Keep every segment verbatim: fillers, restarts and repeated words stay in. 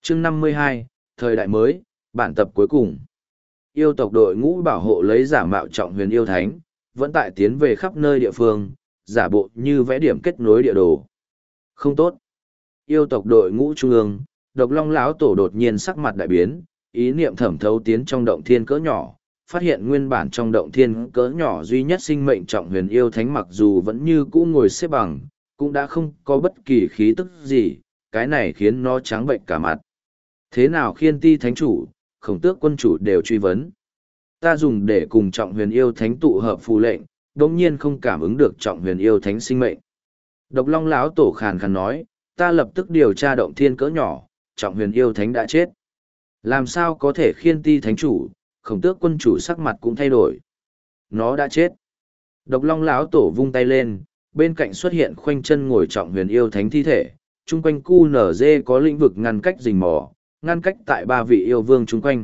chương năm mươi hai, thời đại mới, bản tập cuối cùng. Yêu tộc đội ngũ bảo hộ lấy giả mạo trọng huyền yêu thánh, vẫn tại tiến về khắp nơi địa phương, giả bộ như vẽ điểm kết nối địa đồ. Không tốt. Yêu tộc đội ngũ trung ương, Độc Long lão tổ đột nhiên sắc mặt đại biến, ý niệm thẩm thấu tiến trong động thiên cỡ nhỏ, phát hiện nguyên bản trong động thiên cỡ nhỏ duy nhất sinh mệnh trọng huyền yêu thánh mặc dù vẫn như cũ ngồi xếp bằng, cũng đã không có bất kỳ khí tức gì, cái này khiến nó trắng bệnh cả mặt. Thế nào Khiên Ti thánh chủ, Khổng Tước quân chủ đều truy vấn. Ta dùng để cùng trọng huyền yêu thánh tụ hợp phù lệnh, đống nhiên không cảm ứng được trọng huyền yêu thánh sinh mệnh. Độc Long lão tổ khàn khàn nói, ta lập tức điều tra động thiên cỡ nhỏ, trọng huyền yêu thánh đã chết. Làm sao có thể Khiên Ti thánh chủ, Khổng Tước quân chủ sắc mặt cũng thay đổi. Nó đã chết. Độc Long lão tổ vung tay lên, bên cạnh xuất hiện khoanh chân ngồi trọng huyền yêu thánh thi thể, chung quanh cu nở dê có lĩnh vực ngăn cách rình mò, ngăn cách tại ba vị yêu vương chung quanh.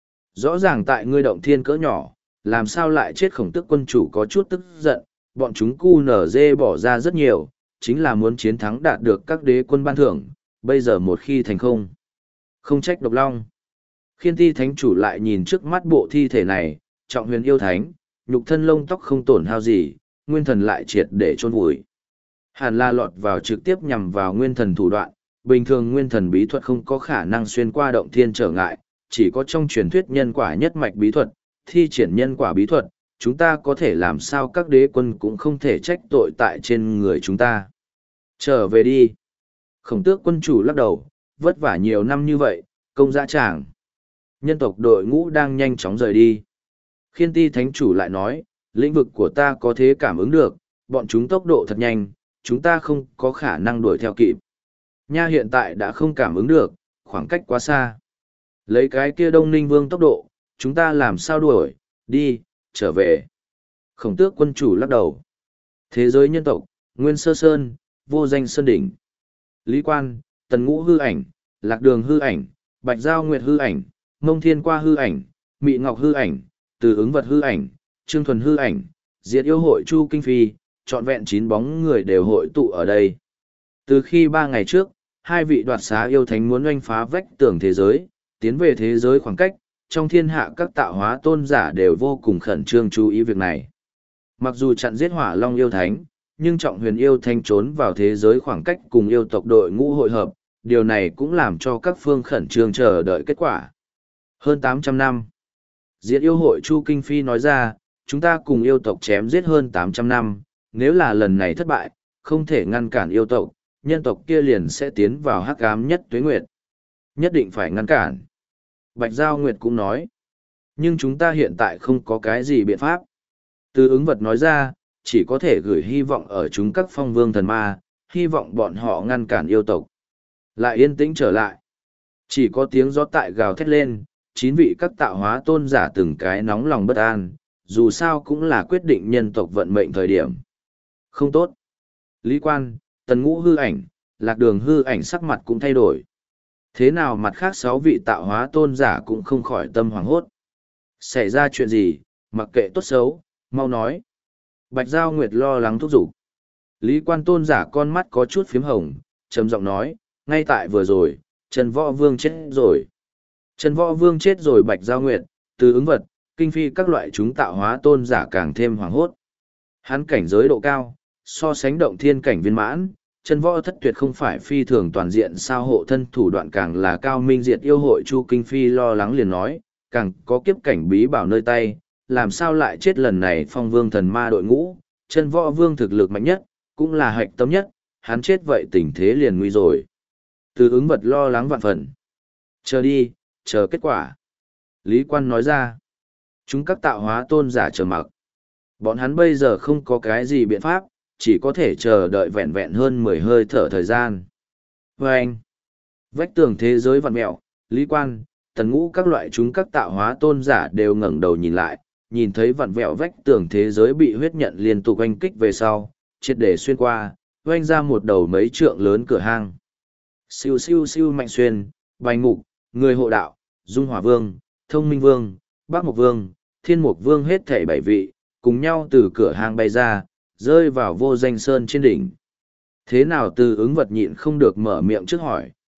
Rõ ràng tại ngươi động thiên cỡ nhỏ, làm sao lại chết? Khổng Tước quân chủ có chút tức giận, bọn chúng cu nở dê bỏ ra rất nhiều, chính là muốn chiến thắng đạt được các đế quân ban thưởng, bây giờ một khi thành không. Không trách Độc Long. Khiên Ti thánh chủ lại nhìn trước mắt bộ thi thể này, trọng huyền yêu thánh, nhục thân lông tóc không tổn hao gì, nguyên thần lại triệt để chôn vùi. Hàn La lọt vào trực tiếp nhằm vào nguyên thần thủ đoạn, bình thường nguyên thần bí thuật không có khả năng xuyên qua động thiên trở ngại, chỉ có trong truyền thuyết nhân quả nhất mạch bí thuật, thi triển nhân quả bí thuật, chúng ta có thể làm sao các đế quân cũng không thể trách tội tại trên người chúng ta. Trở về đi. Khổng Tước quân chủ lắc đầu, vất vả nhiều năm như vậy, công dã tràng. Nhân tộc đội ngũ đang nhanh chóng rời đi. Khiên Ti thánh chủ lại nói, lĩnh vực của ta có thể cảm ứng được, bọn chúng tốc độ thật nhanh, chúng ta không có khả năng đuổi theo kịp. Nha hiện tại đã không cảm ứng được, khoảng cách quá xa. Lấy cái kia Đông Ninh Vương tốc độ, chúng ta làm sao đuổi, đi, trở về. Khổng Tước quân chủ lắc đầu. Thế giới nhân tộc, Nguyên Sơ Sơn, Vô Danh Sơn Đỉnh. Lý Quan, Tần Ngũ hư ảnh, Lạc Đường hư ảnh, Bạch Giao Nguyệt hư ảnh, Mông Thiên Qua hư ảnh, Mị Ngọc hư ảnh, Từ Ứng Vật hư ảnh, Trương Thuần hư ảnh, Diệt Yêu hội Chu Kinh Phi, trọn vẹn chín bóng người đều hội tụ ở đây. Từ khi ba ngày trước, hai vị đoạt xá yêu thánh muốn oanh phá vách tường thế giới, tiến về thế giới khoảng cách, trong thiên hạ các tạo hóa tôn giả đều vô cùng khẩn trương chú ý việc này. Mặc dù chặn giết Hỏa Long yêu thánh, nhưng trọng huyền yêu thánh trốn vào thế giới khoảng cách cùng yêu tộc đội ngũ hội hợp, điều này cũng làm cho các phương khẩn trương chờ đợi kết quả. Hơn tám trăm năm. Diệt Yêu hội Chu Kinh Phi nói ra, chúng ta cùng yêu tộc chém giết hơn tám trăm năm, nếu là lần này thất bại, không thể ngăn cản yêu tộc, nhân tộc kia liền sẽ tiến vào hắc ám nhất tuế nguyệt. Nhất định phải ngăn cản. Bạch Giao Nguyệt cũng nói, nhưng chúng ta hiện tại không có cái gì biện pháp. Từ Ứng Vật nói ra, chỉ có thể gửi hy vọng ở chúng các phong vương thần ma, hy vọng bọn họ ngăn cản yêu tộc. Lại yên tĩnh trở lại. Chỉ có tiếng gió tại gào thét lên, chín vị các tạo hóa tôn giả từng cái nóng lòng bất an, dù sao cũng là quyết định nhân tộc vận mệnh thời điểm. Không tốt. Lý Quan, Tần Ngũ hư ảnh, Lạc Đường hư ảnh sắc mặt cũng thay đổi. Thế nào mặt khác sáu vị tạo hóa tôn giả cũng không khỏi tâm hoảng hốt. Xảy ra chuyện gì, mặc kệ tốt xấu, mau nói. Bạch Giao Nguyệt lo lắng thúc giục. Lý Quan tôn giả con mắt có chút phím hồng, trầm giọng nói, ngay tại vừa rồi, Trần Võ Vương chết rồi. Trần Võ Vương chết rồi. Bạch Giao Nguyệt, Từ Ứng Vật, Kinh Phi các loại chúng tạo hóa tôn giả càng thêm hoảng hốt. Hắn cảnh giới độ cao, so sánh động thiên cảnh viên mãn, Trần Võ thất tuyệt không phải phi thường toàn diện sao hộ thân thủ đoạn càng là cao minh diệt yêu hội Chu Kinh Phi lo lắng liền nói, càng có kiếp cảnh bí bảo nơi tay, làm sao lại chết lần này phong vương thần ma đội ngũ, Trần Võ Vương thực lực mạnh nhất, cũng là hạch tâm nhất, hắn chết vậy tình thế liền nguy rồi. Từ Ứng Vật lo lắng vạn phần. Chờ đi, chờ kết quả. Lý Quan nói ra, chúng các tạo hóa tôn giả chờ mặc. Bọn hắn bây giờ không có cái gì biện pháp, chỉ có thể chờ đợi vẹn vẹn hơn mười hơi thở thời gian. Và anh, vách tường thế giới vặn mẹo, Lý Quan, Tần Ngũ các loại chúng các tạo hóa tôn giả đều ngẩng đầu nhìn lại, nhìn thấy vặn vẹo vách tường thế giới bị huyết nhận liên tục oanh kích về sau, triệt để xuyên qua, oanh ra một đầu mấy trượng lớn cửa hang. Siêu siêu siêu mạnh xuyên, bành ngục, người hộ đạo, Dung Hỏa Vương, Thông Minh Vương, Bắc Mộc Vương, Thiên Mục Vương hết thảy bảy vị, cùng nhau từ cửa hang bay ra, rơi vào Vô Danh Sơn trên đỉnh. Thế nào Từ Ứng Vật nhịn không được mở miệng trước hỏi,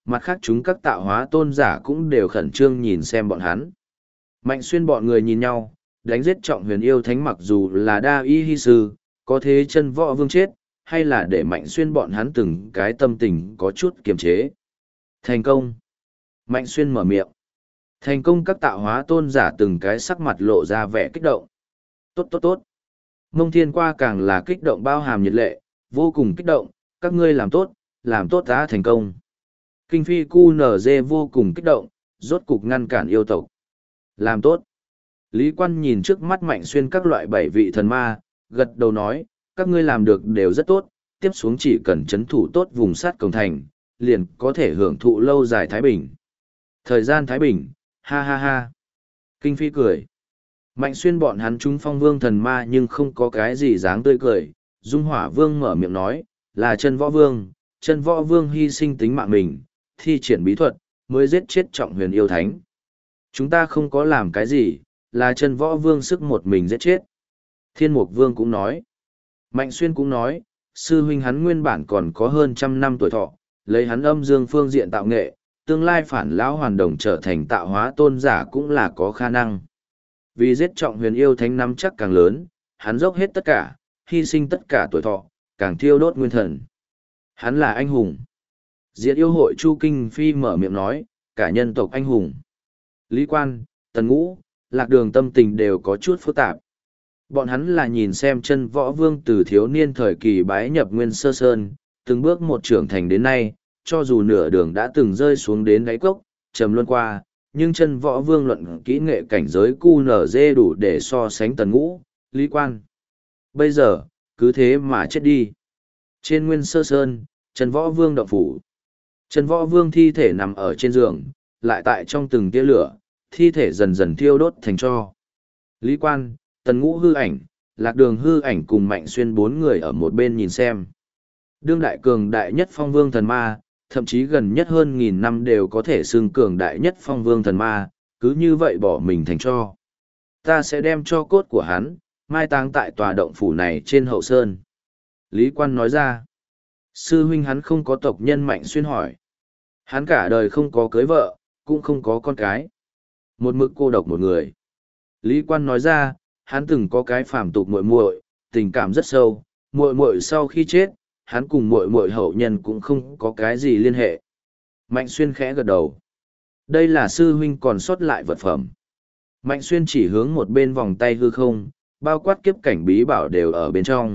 mặt khác chúng các tạo hóa tôn giả cũng đều khẩn trương nhìn xem bọn hắn. Mạnh Xuyên bọn người nhìn nhau, đánh giết Trọng Huyền yêu thánh mặc dù là đa y hy sư, có thế chân võ vương chết, hay là để Mạnh Xuyên bọn hắn từng cái tâm tình có chút kiềm chế. Thành công. Mạnh Xuyên mở miệng. Thành công các tạo hóa tôn giả từng cái sắc mặt lộ ra vẻ kích động. Tốt tốt tốt. Mông Thiên Qua càng là kích động bao hàm nhiệt lệ, vô cùng kích động, các ngươi làm tốt, làm tốt đã thành công. Kinh Phi Cu Nở Dê vô cùng kích động, rốt cục ngăn cản yêu tộc. Làm tốt. Lý Quan nhìn trước mắt Mạnh Xuyên các loại bảy vị thần ma, gật đầu nói, các ngươi làm được đều rất tốt, tiếp xuống chỉ cần chấn thủ tốt vùng sát cổng thành, liền có thể hưởng thụ lâu dài Thái Bình. Thời gian Thái Bình, ha ha ha. Kinh Phi cười. Mạnh Xuyên bọn hắn chúng phong vương thần ma nhưng không có cái gì dáng tươi cười. Dung Hỏa Vương mở miệng nói, là chân võ vương, chân võ vương hy sinh tính mạng mình, thi triển bí thuật, mới giết chết Trọng Huyền yêu thánh. Chúng ta không có làm cái gì, là chân võ vương sức một mình giết chết. Thiên Mục Vương cũng nói. Mạnh Xuyên cũng nói, sư huynh hắn nguyên bản còn có hơn trăm năm tuổi thọ, lấy hắn âm dương phương diện tạo nghệ, tương lai phản lão hoàn đồng trở thành tạo hóa tôn giả cũng là có khả năng. Vì giết Trọng Huyền yêu thánh nắm chắc càng lớn, hắn dốc hết tất cả, hy sinh tất cả tuổi thọ, càng thiêu đốt nguyên thần. Hắn là anh hùng. Diệt yêu hội Chu Kinh Phi mở miệng nói, cả nhân tộc anh hùng. Lý Quan, Tần Ngũ, Lạc Đường tâm tình đều có chút phức tạp. Bọn hắn là nhìn xem chân võ vương từ thiếu niên thời kỳ bái nhập Nguyên Sơ Sơn, từng bước một trưởng thành đến nay, cho dù nửa đường đã từng rơi xuống đến đáy cốc, trầm luân qua, nhưng chân võ vương luận kỹ nghệ cảnh giới cu nở dê đủ để so sánh Tần Ngũ, Lý Quan. Bây giờ, cứ thế mà chết đi. Trên Nguyên Sơ Sơn, chân võ vương động phủ. Chân võ vương thi thể nằm ở trên giường, lại tại trong từng tia lửa, thi thể dần dần thiêu đốt thành tro. Lý Quan, Tần Ngũ hư ảnh, Lạc Đường hư ảnh cùng Mạnh Xuyên bốn người ở một bên nhìn xem. Đương đại cường đại nhất phong vương thần ma, thậm chí gần nhất hơn nghìn năm đều có thể xưng cường đại nhất phong vương thần ma, cứ như vậy bỏ mình thành tro. Ta sẽ đem cho cốt của hắn, mai táng tại tòa động phủ này trên hậu sơn. Lý Quan nói ra, sư huynh hắn không có tộc nhân. Mạnh Xuyên hỏi. Hắn cả đời không có cưới vợ, cũng không có con cái. Một mực cô độc một người. Lý Quan nói ra, hắn từng có cái phàm tục muội muội, tình cảm rất sâu, muội muội sau khi chết, hắn cùng muội muội hậu nhân cũng không có cái gì liên hệ. Mạnh Xuyên khẽ gật đầu. Đây là sư huynh còn sót lại vật phẩm. Mạnh Xuyên chỉ hướng một bên vòng tay hư không, bao quát kiếp cảnh bí bảo đều ở bên trong.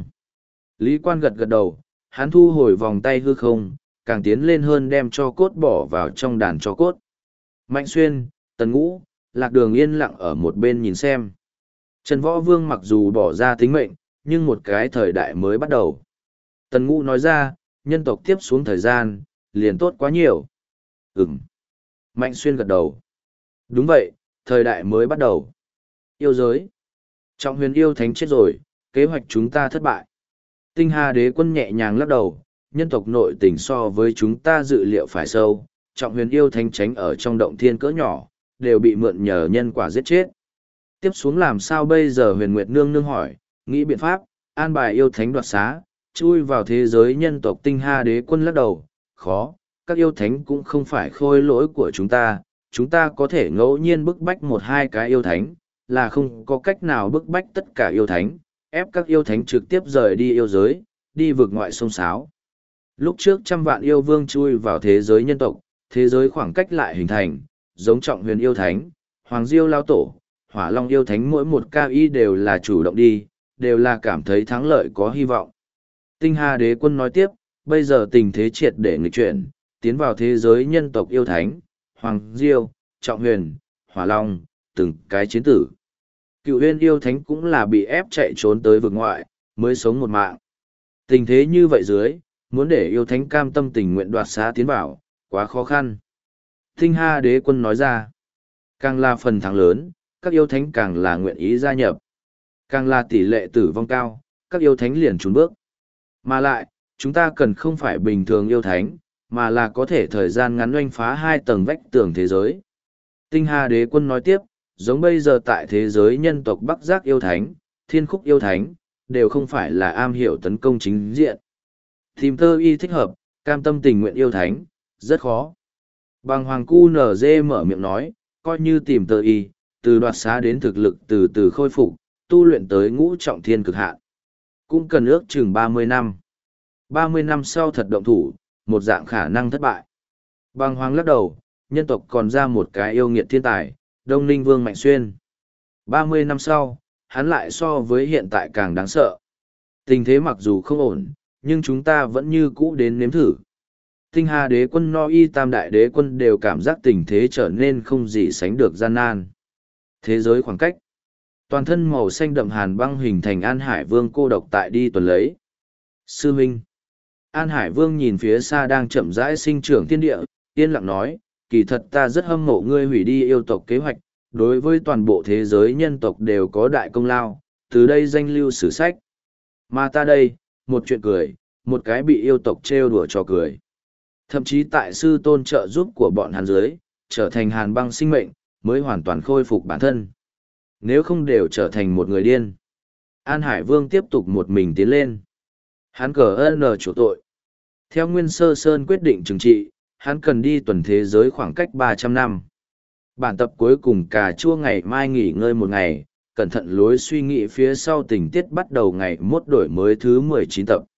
Lý Quan gật gật đầu, hắn thu hồi vòng tay hư không, càng tiến lên hơn đem cho cốt bỏ vào trong đàn cho cốt. Mạnh Xuyên, Tần Ngũ, Lạc Đường yên lặng ở một bên nhìn xem. Trần Võ Vương mặc dù bỏ ra tính mệnh, nhưng một cái thời đại mới bắt đầu. Tần Ngũ nói ra, nhân tộc tiếp xuống thời gian, liền tốt quá nhiều. Ừm. Mạnh Xuyên gật đầu. Đúng vậy, thời đại mới bắt đầu. Yêu giới. Trọng Huyền yêu thánh chết rồi, kế hoạch chúng ta thất bại. Tinh Hà Đế Quân nhẹ nhàng lắc đầu, nhân tộc nội tình so với chúng ta dự liệu phải sâu. Trọng Huyền yêu thánh tránh ở trong động thiên cỡ nhỏ, đều bị mượn nhờ nhân quả giết chết. Tiếp xuống làm sao bây giờ? Huyền Nguyệt Nương Nương hỏi, nghĩ biện pháp, an bài yêu thánh đoạt xá, chui vào thế giới nhân tộc. Tinh Hà Đế Quân lắc đầu, khó, các yêu thánh cũng không phải khôi lỗi của chúng ta, chúng ta có thể ngẫu nhiên bức bách một hai cái yêu thánh, là không có cách nào bức bách tất cả yêu thánh, ép các yêu thánh trực tiếp rời đi yêu giới, đi vực ngoại sông sáo. Lúc trước trăm vạn yêu vương chui vào thế giới nhân tộc, thế giới khoảng cách lại hình thành, giống Trọng Huyền yêu thánh, Hoàng Diêu lao tổ, Hỏa Long yêu thánh mỗi một ca y đều là chủ động đi, đều là cảm thấy thắng lợi có hy vọng. Tinh Hà Đế Quân nói tiếp, bây giờ tình thế triệt để nghịch chuyển, tiến vào thế giới nhân tộc yêu thánh, Hoàng Diêu, Trọng Huyền, Hỏa Long, từng cái chiến tử. Cựu Huyền yêu thánh cũng là bị ép chạy trốn tới vực ngoại, mới sống một mạng. Tình thế như vậy dưới, muốn để yêu thánh cam tâm tình nguyện đoạt xá tiến vào, quá khó khăn. Tinh Hà Đế Quân nói ra, càng là phần thắng lớn, các yêu thánh càng là nguyện ý gia nhập. Càng là tỷ lệ tử vong cao, các yêu thánh liền trốn bước. Mà lại, chúng ta cần không phải bình thường yêu thánh, mà là có thể thời gian ngắn oanh phá hai tầng vách tường thế giới. Tinh Hà Đế Quân nói tiếp, giống bây giờ tại thế giới nhân tộc Bắc Giác yêu thánh, Thiên Khúc yêu thánh, đều không phải là am hiểu tấn công chính diện. Tìm tơ y thích hợp, cam tâm tình nguyện yêu thánh, rất khó. Bằng hoàng cu nở dê mở miệng nói, coi như tìm tờ y, từ đoạt xá đến thực lực từ từ khôi phục, tu luyện tới ngũ trọng thiên cực hạn. Cũng cần ước chừng ba mươi năm. ba mươi năm sau thật động thủ, một dạng khả năng thất bại. Bằng hoàng lắc đầu, nhân tộc còn ra một cái yêu nghiệt thiên tài, Đông Ninh Vương Mạnh Xuyên. ba mươi năm sau, hắn lại so với hiện tại càng đáng sợ. Tình thế mặc dù không ổn, nhưng chúng ta vẫn như cũ đến nếm thử. Tinh Hà đế quân No Y tam đại đế quân đều cảm giác tình thế trở nên không gì sánh được gian nan. Thế giới khoảng cách. Toàn thân màu xanh đậm hàn băng hình thành An Hải Vương cô độc tại đi tuần lấy. Sư Minh. An Hải Vương nhìn phía xa đang chậm rãi sinh trưởng thiên địa, yên lặng nói, kỳ thật ta rất hâm mộ ngươi hủy đi yêu tộc kế hoạch, đối với toàn bộ thế giới nhân tộc đều có đại công lao, từ đây danh lưu sử sách. Mà ta đây, một chuyện cười, một cái bị yêu tộc trêu đùa cho cười. Thậm chí tại sư tôn trợ giúp của bọn hắn dưới, trở thành hàn băng sinh mệnh, mới hoàn toàn khôi phục bản thân. Nếu không đều trở thành một người điên. An Hải Vương tiếp tục một mình tiến lên. Hắn cờ ơn nở chủ tội. Theo Nguyên Sơ Sơn quyết định trừng trị, hắn cần đi tuần thế giới khoảng cách ba trăm năm. Bản tập cuối cùng cà chua ngày mai nghỉ ngơi một ngày, cẩn thận lối suy nghĩ phía sau tình tiết bắt đầu ngày mốt đổi mới thứ mười chín tập.